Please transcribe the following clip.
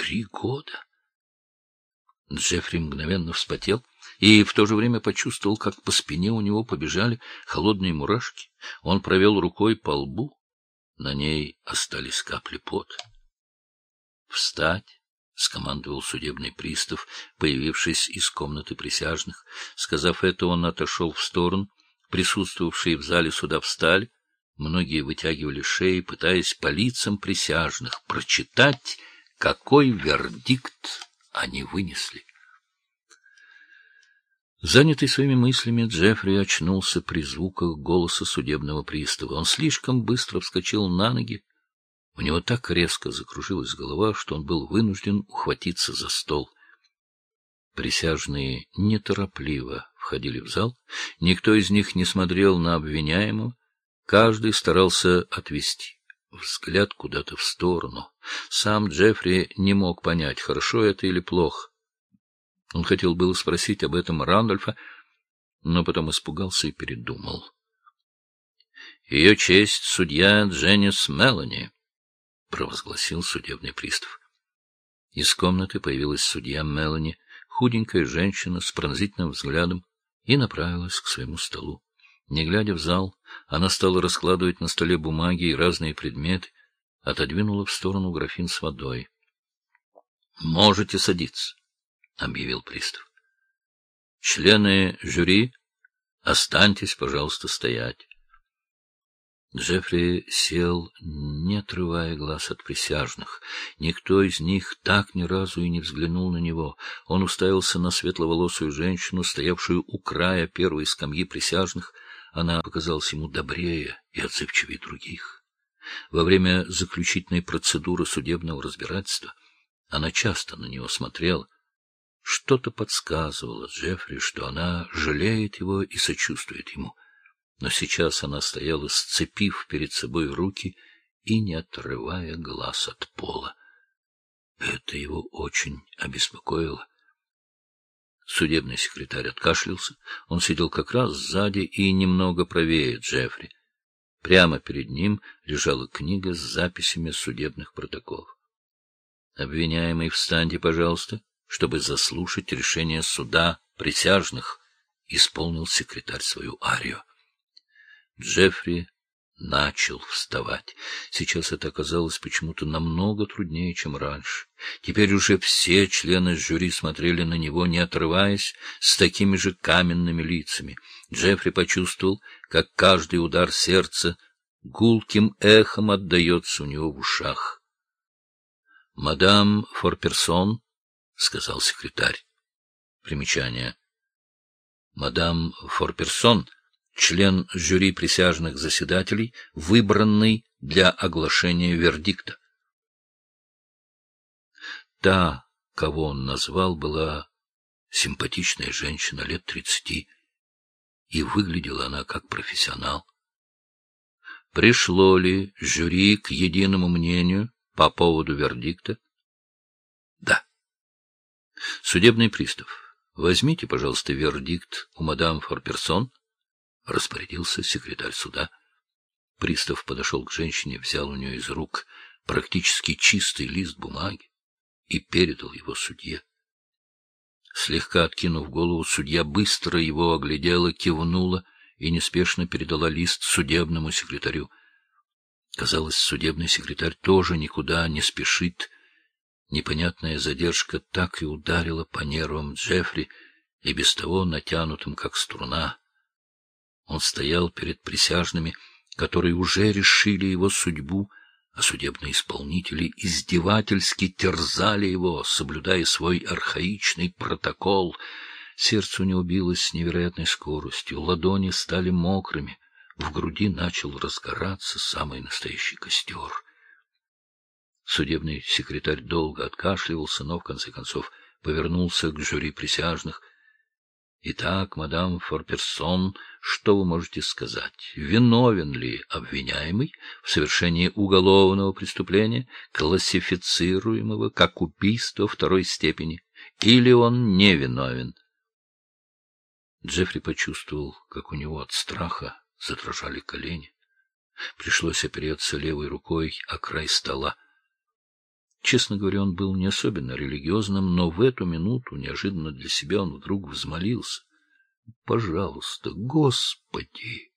3 года. Джеффри мгновенно вспотел и в то же время почувствовал, как по спине у него побежали холодные мурашки. Он провел рукой по лбу, на ней остались капли пота. — Встать! — скомандовал судебный пристав, появившись из комнаты присяжных. Сказав это, он отошел в сторону. Присутствовавшие в зале суда встали. Многие вытягивали шеи, пытаясь по лицам присяжных прочитать, какой вердикт они вынесли. Занятый своими мыслями, Джеффри очнулся при звуках голоса судебного пристава. Он слишком быстро вскочил на ноги. У него так резко закружилась голова, что он был вынужден ухватиться за стол. Присяжные неторопливо входили в зал. Никто из них не смотрел на обвиняемого. Каждый старался отвести взгляд куда-то в сторону. Сам Джеффри не мог понять, хорошо это или плохо. Он хотел было спросить об этом Рандольфа, но потом испугался и передумал. — Ее честь судья Дженнис Мелани, — провозгласил судебный пристав. Из комнаты появилась судья Мелани, худенькая женщина с пронзительным взглядом, и направилась к своему столу. Не глядя в зал, она стала раскладывать на столе бумаги и разные предметы, отодвинула в сторону графин с водой. — Можете садиться, — объявил пристав. — Члены жюри, останьтесь, пожалуйста, стоять. Джеффри сел, не отрывая глаз от присяжных. Никто из них так ни разу и не взглянул на него. Он уставился на светловолосую женщину, стоявшую у края первой скамьи присяжных. Она показалась ему добрее и отзывчивее других. Во время заключительной процедуры судебного разбирательства она часто на него смотрела. Что-то подсказывало Джеффри, что она жалеет его и сочувствует ему. Но сейчас она стояла, сцепив перед собой руки и не отрывая глаз от пола. Это его очень обеспокоило. Судебный секретарь откашлялся. Он сидел как раз сзади и немного правее Джеффри. Прямо перед ним лежала книга с записями судебных протоколов. — Обвиняемый, встаньте, пожалуйста, чтобы заслушать решение суда присяжных, — исполнил секретарь свою арию. Джеффри начал вставать. Сейчас это оказалось почему-то намного труднее, чем раньше. Теперь уже все члены жюри смотрели на него, не отрываясь, с такими же каменными лицами. Джеффри почувствовал, как каждый удар сердца гулким эхом отдается у него в ушах. — Мадам Форперсон, — сказал секретарь. Примечание. Мадам Форперсон — член жюри присяжных заседателей, выбранный для оглашения вердикта. Та, кого он назвал, была симпатичная женщина лет 30, и выглядела она как профессионал. Пришло ли жюри к единому мнению по поводу вердикта? Да. Судебный пристав, возьмите, пожалуйста, вердикт у мадам Форперсон, — распорядился секретарь суда. Пристав подошел к женщине, взял у нее из рук практически чистый лист бумаги и передал его судье. Слегка откинув голову, судья быстро его оглядела, кивнула и неспешно передала лист судебному секретарю. Казалось, судебный секретарь тоже никуда не спешит. Непонятная задержка так и ударила по нервам Джеффри, и без того натянутым, как струна. Он стоял перед присяжными, которые уже решили его судьбу, а судебные исполнители издевательски терзали его, соблюдая свой архаичный протокол. Сердце у него билось с невероятной скоростью, ладони стали мокрыми, в груди начал разгораться самый настоящий костер. Судебный секретарь долго откашливался, но в конце концов повернулся к жюри присяжных. — Итак, мадам Форперсон, что вы можете сказать? Виновен ли обвиняемый в совершении уголовного преступления, классифицируемого как убийство второй степени, или он невиновен? Джеффри почувствовал, как у него от страха задрожали колени. Пришлось опереться левой рукой о край стола. Честно говоря, он был не особенно религиозным, но в эту минуту, неожиданно для себя, он вдруг взмолился: «Пожалуйста, Господи,